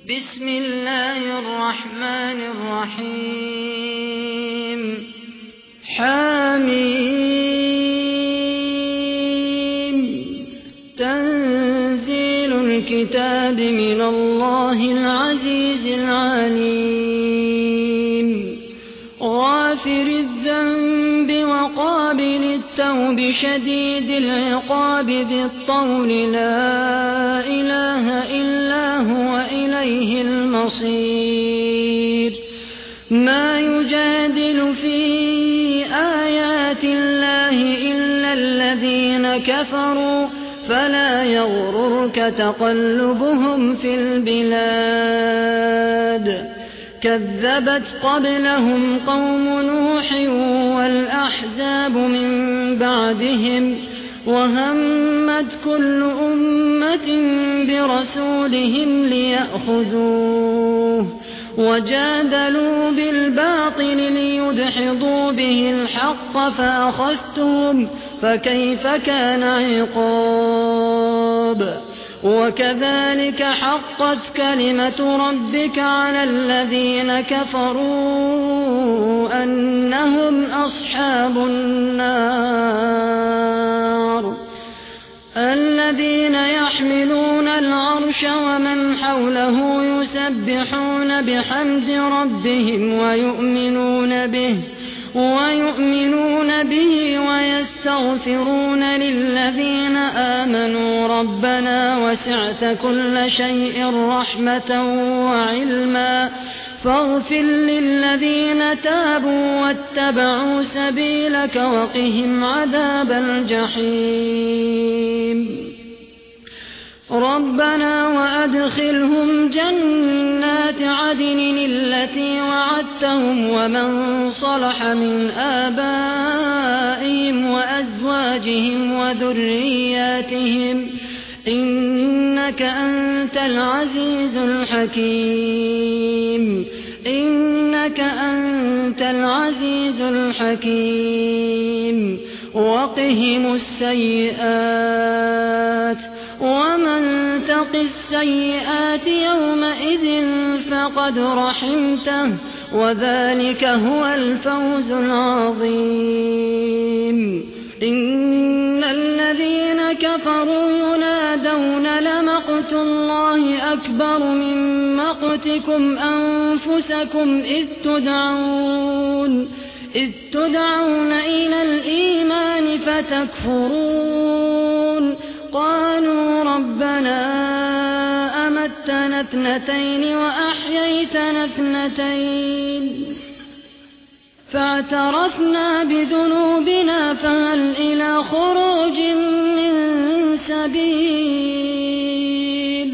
بسم الله الرحمن الرحيم حميم تنزيل الكتاب من الله العزيز العليم غافر الذنب وقابل التوب شديد العقاب ذي الطول لا إله إلا هو إليه المصير ما يجادل في آيات الله إلا الذين كفروا فلا يغررك تقلبهم في البلاد كذبت قبلهم قوم نوح والأحزاب من بعدهم وهمت كل أمة برسولهم ليأخذوه وجادلوا بالباطل ليدحضوا به الحق فأخذتهم فكيف كان عقاب وكذلك حقت كلمة ربك على الذين كفروا أنهم أصحاب النار الذين يحملون العرش ومن حوله يسبحون بحمد ربهم ويؤمنون به ويستغفرون للذين آمنوا ربنا وسعت كل شيء رحمة وعلما فاغفر للذين تابوا واتبعوا سبيلك وقهم عذاب الجحيم ربنا وأدخلهم جنات عدن التي وعدتهم ومن صلح من آبائهم وأزواجهم وذرياتهم إنك أنت العزيز الحكيم وقهم السيئات ومن تق السيئات يومئذ فقد رحمته وذلك هو الفوز العظيم إن الذين كفروا ينادون لمقت الله أكبر من مقتكم أنفسكم إذ تدعون إلى الإيمان فتكفرون قالوا ربنا أمتنا اثنتين وأحييتنا اثنتين فاعترفنا بذنوبنا فهل إلى خروج من سبيل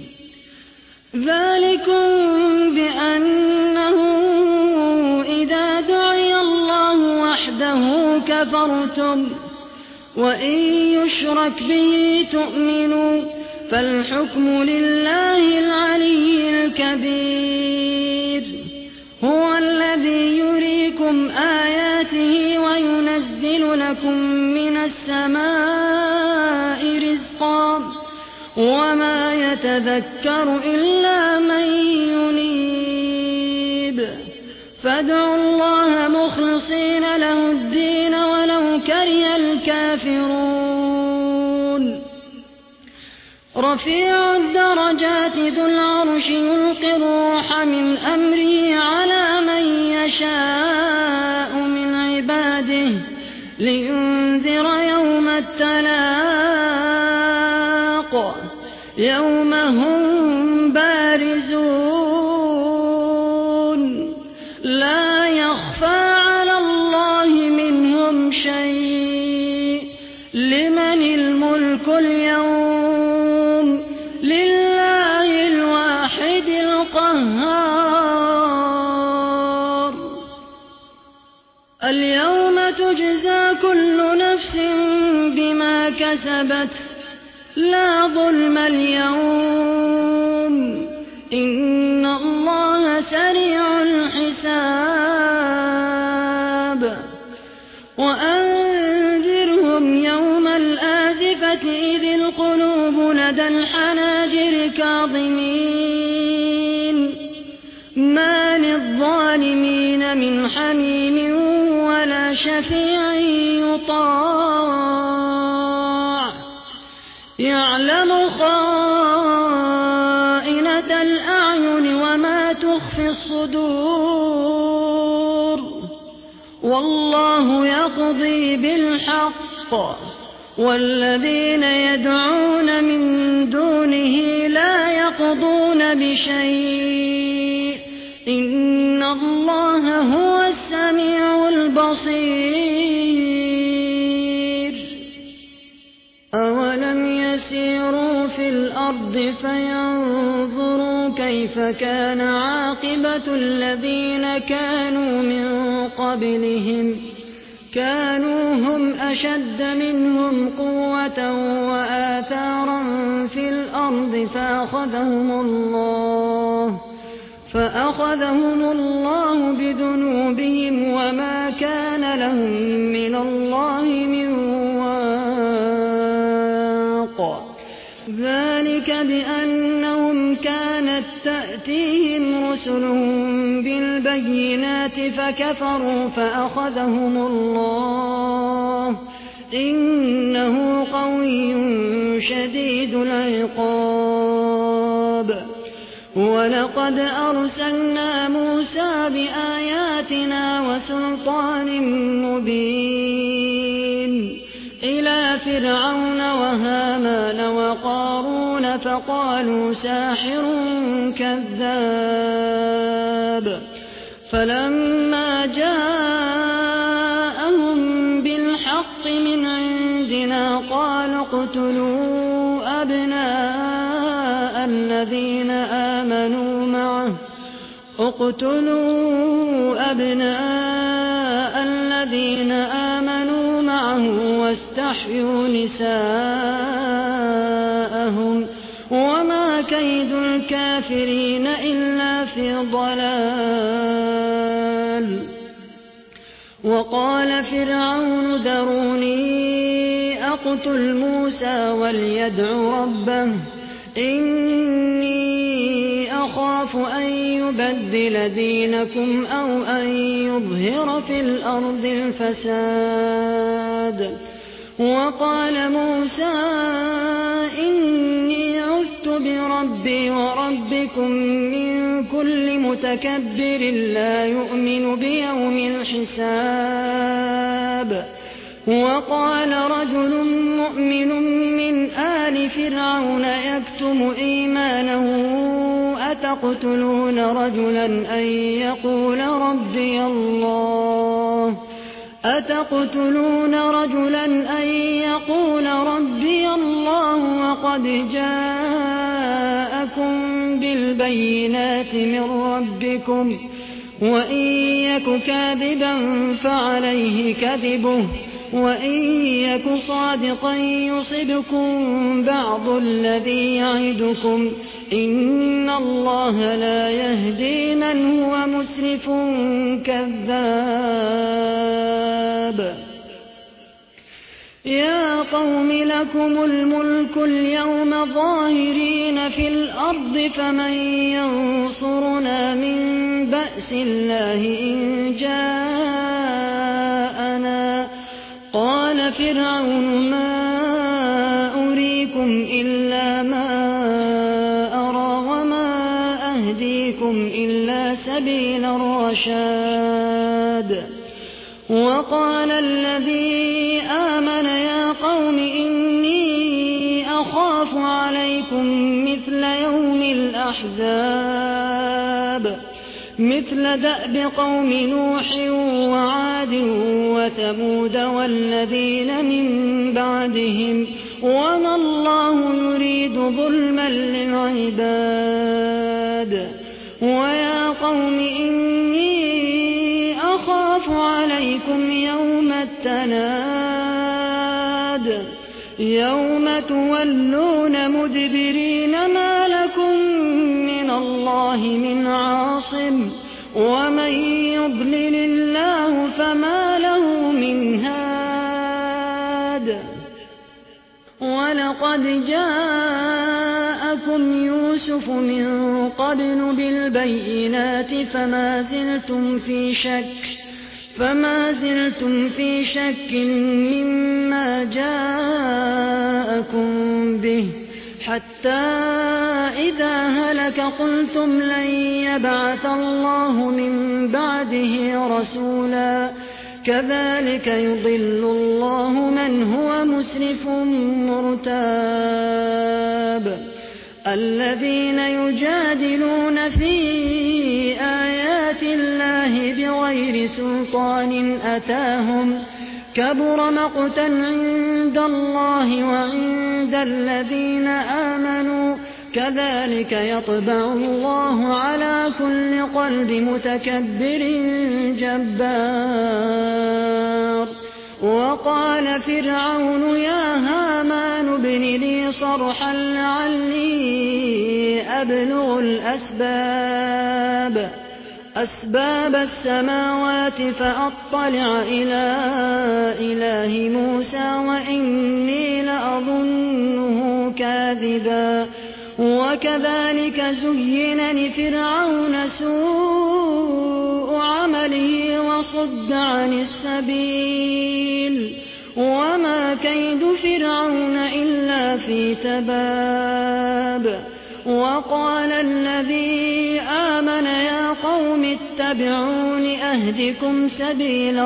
ذلكم بأنه إذا دعي الله وحده كفرتم وإن يشرك به تؤمنوا فالحكم لله العلي الكبير هو الذي يريكم آياته وينزل لكم من السماء رزقا وما يتذكر إلا من ينيب فادعوا الله مخلصين له الدين ولو كره الكافرون رفيع الدرجات ذو العرش يلقي الروح من أمره على من يشاء من عباده لينذر يوم التلاق يوم هم بارزون لا يخفى على الله منهم شيء لمن الملك اليوم لله الواحد القهار اليوم تجزى كل نفس بما كسبت لا ظلم اليوم إن الله سريع الحساب وأنذرهم يوم الآزفة إذ القلوب لدى الحناجر كاظمين شفيع يطاع يعلم خائنة الأعين وما تخفي الصدور والله يقضي بالحق والذين يدعون من دونه لا يقضون بشيء إن الله هو السميع البصير أولم يسيروا في الأرض فينظروا كيف كان عاقبة الذين كانوا من قبلهم كانوا هم أشد منهم قوة وآثارا في الأرض فأخذهم الله بذنوبهم وما كان لهم من الله من واق ذلك بأنهم كانت تأتيهم رسلهم بالبينات فكفروا فأخذهم الله إنه قوي شديد العقاب ولقد أرسلنا موسى بآياتنا وسلطان مبين إلى فرعون وهامان وقارون فقالوا ساحر كذاب فلما جاءهم بالحق من عندنا قالوا اقتلوا أبناء الذين آمنوا معه واستحيوا نساءهم وما كيد الكافرين إلا في ضلال وقال فرعون ذروني أقتل موسى وليدع ربه إني أخاف أن يبدل دينكم أو أن يظهر في الأرض الفساد وقال موسى إني عذت بربي وربكم من كل متكبر لا يؤمن بيوم الحساب وقال رجل مؤمن من آل فرعون يكتم إيمانه أتقتلون رجلا أن يقول ربي الله وقد جاءكم بالبينات من ربكم وإن يك كاذبا فعليه كذبه وإن يك صادقا يصبكم بعض الذي يعدكم إن الله لا يهدي من هو مسرف كذاب يا قوم لكم الملك اليوم ظاهرين في الأرض فمن ينصرنا من بأس الله إن جاءنا قال فرعون ما أريكم إلا ما أرى وما أهديكم إلا سبيل الرشاد وقال الذي آمن يا قوم إني أخاف عليكم مثل يوم الأحزاب مثل دأب قوم نوح وعاد وثمود والذين من بعدهم وما الله يريد ظلما للعباد ويا قوم إني أخاف عليكم يوم التناد يوم تولون مدبرين ما لكم من الله من عاصم ومن يضلل الله فما له من هاد ولقد جاءكم يوسف من قبل بالبينات فما زلتم فما زلتم في شك مما جاءكم به حتى إذا هلك قلتم لن يبعث الله من بعده رسولا كذلك يضل الله من هو مسرف مرتاب الذين يجادلون في آيات الله بغير سلطان أتاهم كبر مقتا عند الله وعند الذين آمنوا كذلك يطبع الله على كل قلب متكبر جبار وقال فرعون يا هامان ابن لي صرحا لعلي أبلغ أسباب السماوات فأطلع إلى إله موسى وإني لأظنه كاذبا وكذلك زين لفرعون سوء عمله وصد عن السبيل وما كيد فرعون إلا في تباب وقال الذي آمن يا قوم اتبعون أهدكم سبيل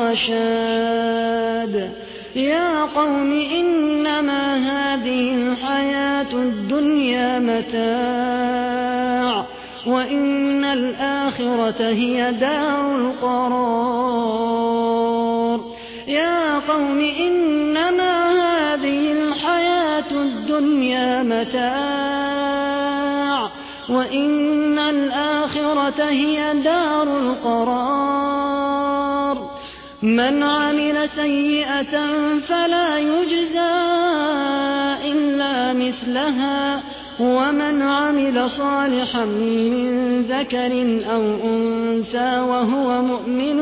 الرشاد يا قوم إنما هذه الحياة الدنيا متاع وإن الآخرة هي دار القرار يا قوم إنما هذه الحياة الدنيا متاع وإن الآخرة هي دار القرار من عمل سيئة فلا يجزى إلا مثلها ومن عمل صالحا من ذكر أو أنثى وهو مؤمن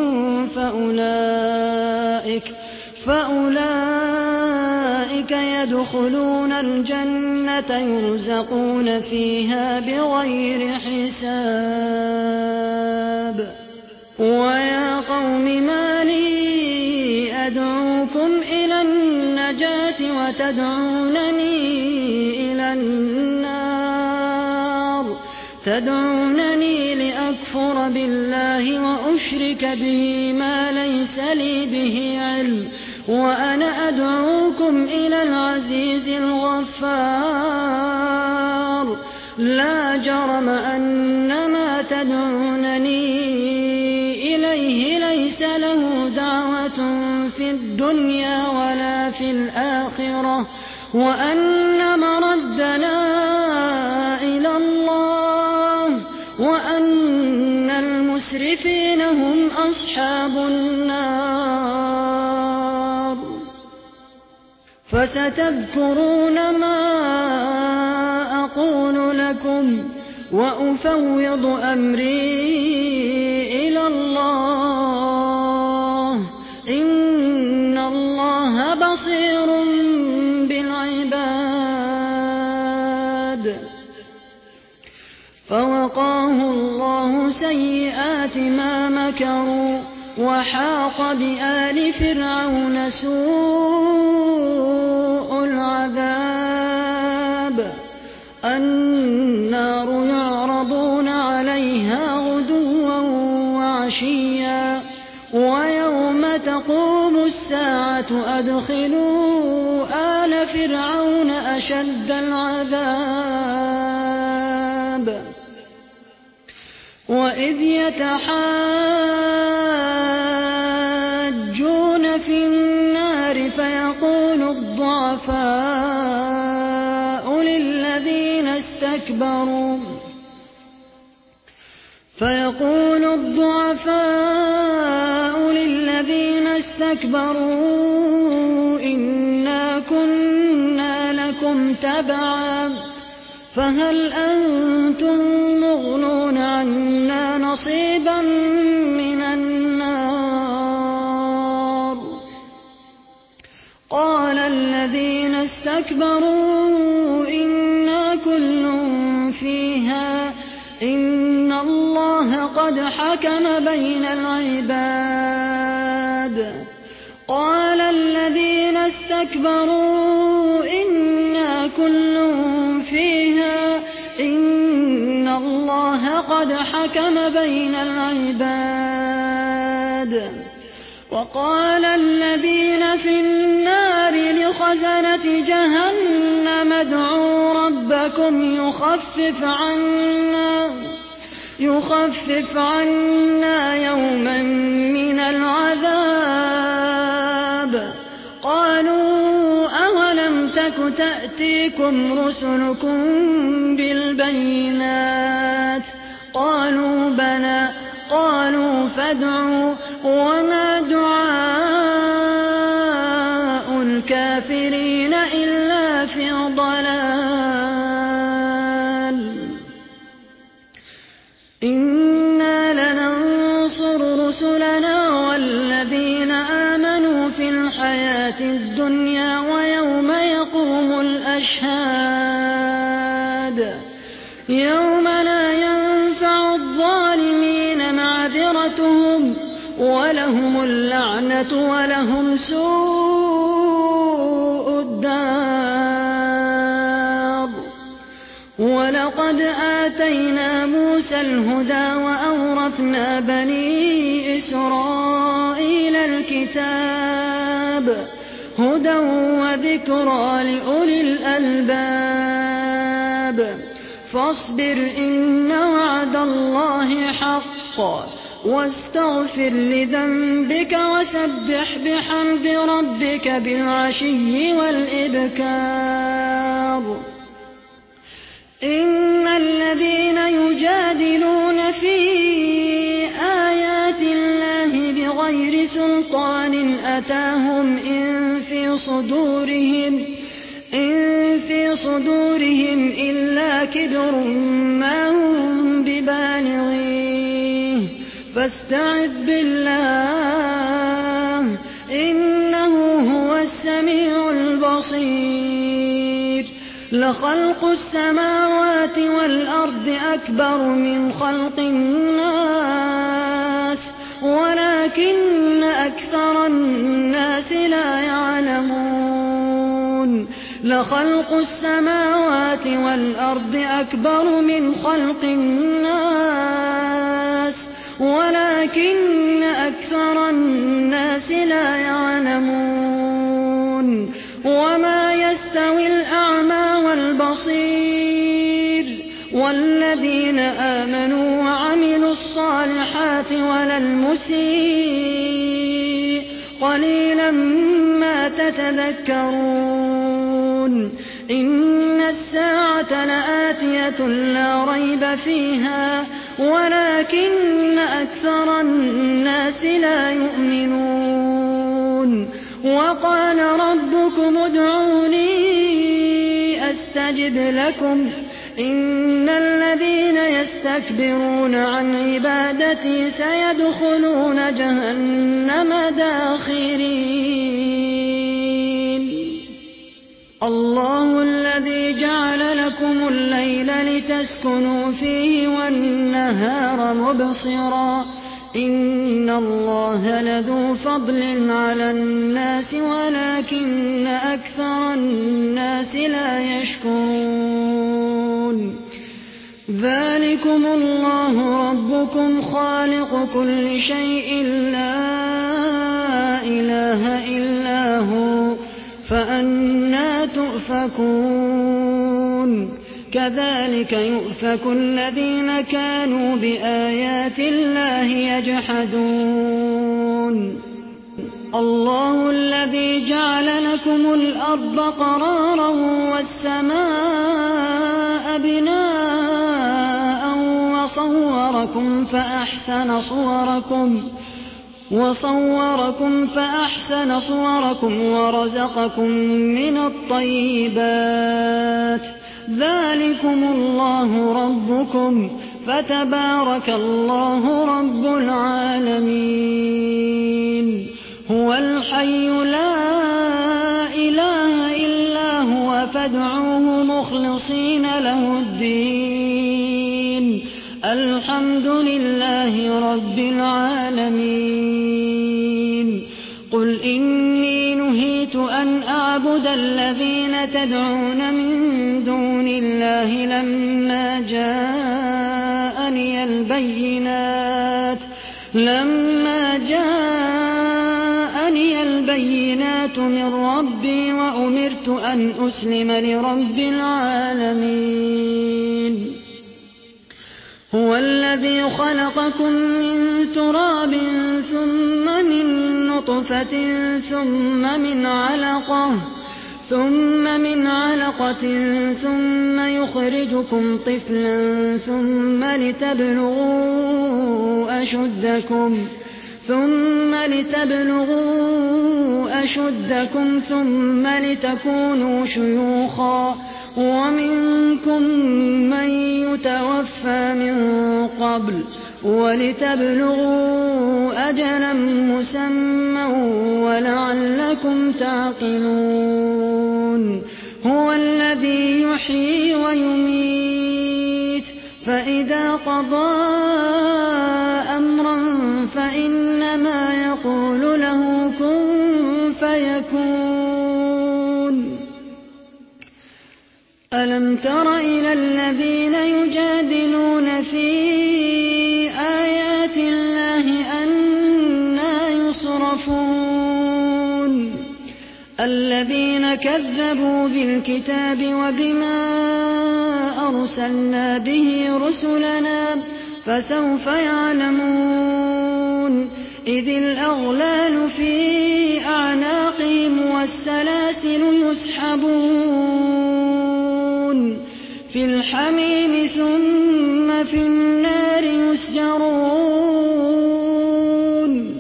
فأولئك يدخلون الجنة يرزقون فيها بغير حساب ويا قوم ما لي أدعوكم إلى النجاة وتدعونني إلى النار تدعونني لأكفر بالله وأشرك به ما ليس لي به علم وأنا أدعوكم إلى العزيز الغفار لا جرم أن ما تدعونني إليه ليس له دعوة في الدنيا ولا في الآخرة وأن مردنا إلى الله وأن المسرفين هم أصحاب النار فستذكرون ما أقول لكم وأفوض أمري إلى الله إن الله بصير بالعباد فوقاه الله سيئات ما مكروا وحاق بآل فرعون سوء العذاب النار يعرضون عليها غدوا وعشيا ويوم تقوم الساعة أدخلوا آل فرعون أشد العذاب وإذ يتحاجون في النار فيقول الضعفاء للذين استكبروا إنا كنا لكم تبعا فهل أنتم مغنون عنا نصيبا من النار قال الذين استكبروا إنا كل فيها إن الله الله قد حكم بين العباد. قال الذين استكبروا إنا كل فيها إن الله قد حكم بين العباد. وقال الذين في النار لخزنة جهنم ادعوا ربكم يخفف عنا يوما من العذاب. قالوا أولم تك تأتيكم رسلكم بالبينات؟ قالوا بلى. قالوا فادعوا. وما دعاء الكافرين إلا في ضلال. إنا لننصر رسلنا والذين آمنوا في الحياة الدنيا ويوم يقوم الأشهاد. يوم لا ينفع الظالمين معذرتهم ولهم اللعنة ولهم سوء الدار. ولقد آتينا موسى الهدى وأورثنا بني إسرائيل الكتاب هدى وذكرى لأولي الألباب. فاصبر إن وعد الله حق واستغفر لذنبك وسبح بحمد ربك بالعشي والإبكار. إن الذين يجادلون في آيات الله بغير سلطان أتاهم إن في صدورهم إلا كبر ما هم ببالغيه فاستعذ بالله إنه هو السميع البصير. لخلق السماوات والأرض أكبر من خلق الناس ولكن أكثر الناس لا يعلمون. لخلق السماوات والأرض أكبر من خلق الناس ولكن أكثر الناس لا يعلمون. وما يستوي الأعمى والبصير والذين آمنوا وعملوا الصالحات ولا المسيء قليلا ما تتذكرون. إن الساعة لآتية لا ريب فيها ولكن أكثر الناس لا يؤمنون. وقال ربكم ادعوني أستجب لكم إن الذين يستكبرون عن عبادتي سيدخلون جهنم داخرين. الله الذي جعل لكم الليل لتسكنوا فيه والنهار مبصرا إن الله لذو فضل على الناس ولكن أكثر الناس لا يشكرون. ذلكم الله ربكم خالق كل شيء لا إله إلا هو فأنى تؤفكون. كذلك يؤفك الذين كانوا بآيات الله يجحدون. الله الذي جعل لكم الأرض قرارا والسماء بناء وصوركم فأحسن صوركم ورزقكم من الطيبات. ذلكم الله ربكم فتبارك الله رب العالمين. هو الحي لا إله إلا هو فادعوه مخلصين له الدين الحمد لله رب العالمين قل إني نهيت أن أعبد الذين تدعون من دون الله لما جاءني البينات من ربي وأمرت أن أسلم لرب العالمين هو الذي خلقكم من تراب ثم من نطفة ثم من علقة ثم يخرجكم طفلا ثم لتبلغوا أشدكم ثم لتكونوا شيوخا ومنكم من يتوفى من قبل ولتبلغوا أجلا مسمى ولعلكم تعقلون هو الذي يحيي ويميت فإذا قضى أمرا فإنما يقول له كن فيكون ألم تر إلى الذين يجادلون في آيات الله أنى يصرفون الذين كذبوا بالكتاب وبما أرسلنا به رسلنا فسوف يعلمون إذ الأغلال في أعناقهم والسلاسل يسحبون في الحميم ثم في النار يسجرون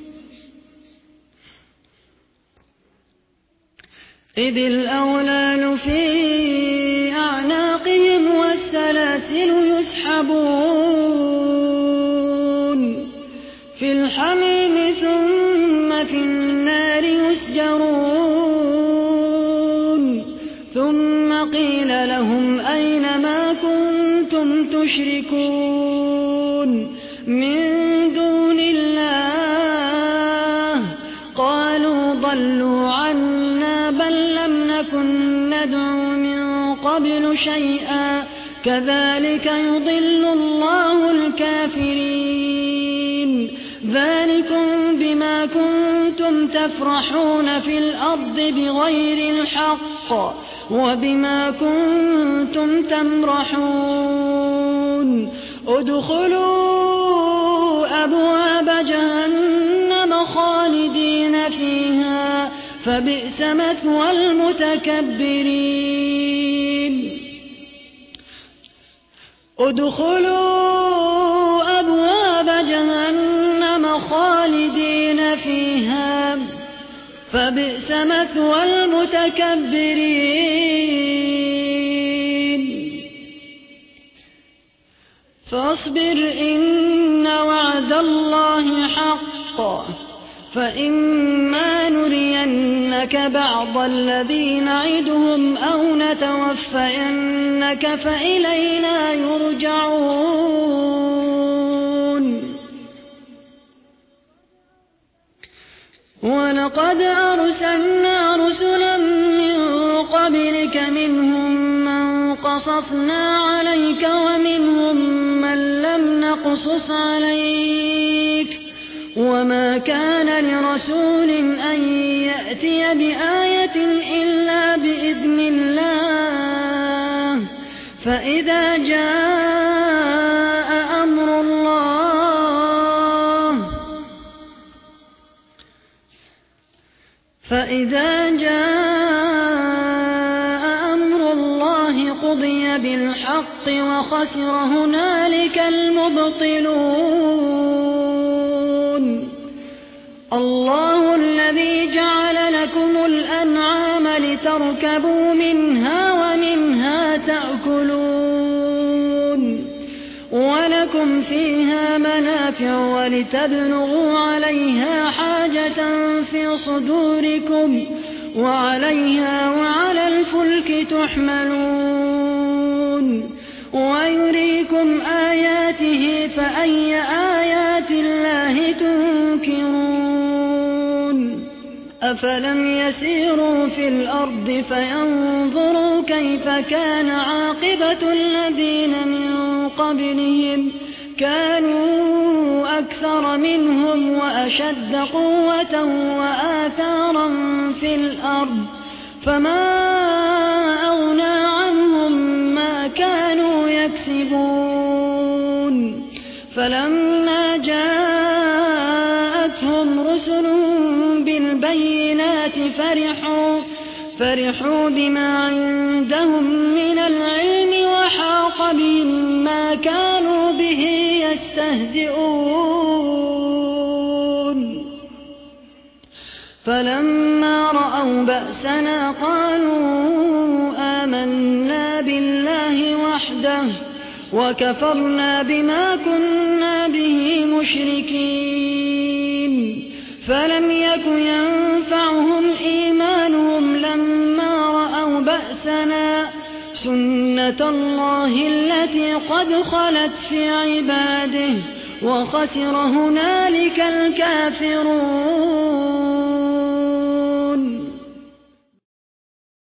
إذ الأغلال في أعناقهم والسلاسل يسحبون في الحميم ثم في النار يسجرون ثم قيل لهم أين ما كنتم تشركون من دون الله قالوا ضلوا عنا بل لم نكن ندعو من قبل شيئا كذلك يضل الله الكافرين ذلكم بما كنتم تفرحون في الأرض بغير الحق وبما كنتم تمرحون ادخلوا أبواب جهنم خالدين فيها فبئس مثوى المتكبرين ادخلوا أبواب جهنم خالدين فيها فبئس مثوى المتكبرين فاصبر إن وعد الله حق فإما نرينك بعض الذي نعدهم أو نتوفينك فإلينا يرجعون ولقد أرسلنا رسلا من قبلك منهم من قصصنا عليك ومنهم من لم نقصص عليك وما كان لرسول أن يأتي بآية إلا بإذن الله فإذا جاء أمر الله قضي بالحق وخسر هنالك المبطلون الله الذي جعل لكم الأنعام لتركبوا منها ومنها تأكلون ولكم فيها منافع ولتبلغوا عليها حاجة في صدوركم وعليها وعلى الفلك تحملون ويريكم آياته فأي آيات الله تنكرون أفلم يسيروا في الأرض فينظروا كيف كان عاقبة الذين من قبلهم كانوا أكثر منهم وأشد قوة وآثارا في الأرض فما أغنى عنهم ما كانوا يكسبون فلما جاءتهم رسل بالبينات فرحوا بما عندهم من العلم وحاق بهم ما كانوا به يستهزئون فلما رأوا بأسنا قالوا آمنا بالله وحده وكفرنا بما كنا به مشركين فلم يك ينفعهم إيمانهم لما رأوا بأسنا سنة الله التي قد خلت في عباده وخسر هنالك الكافرون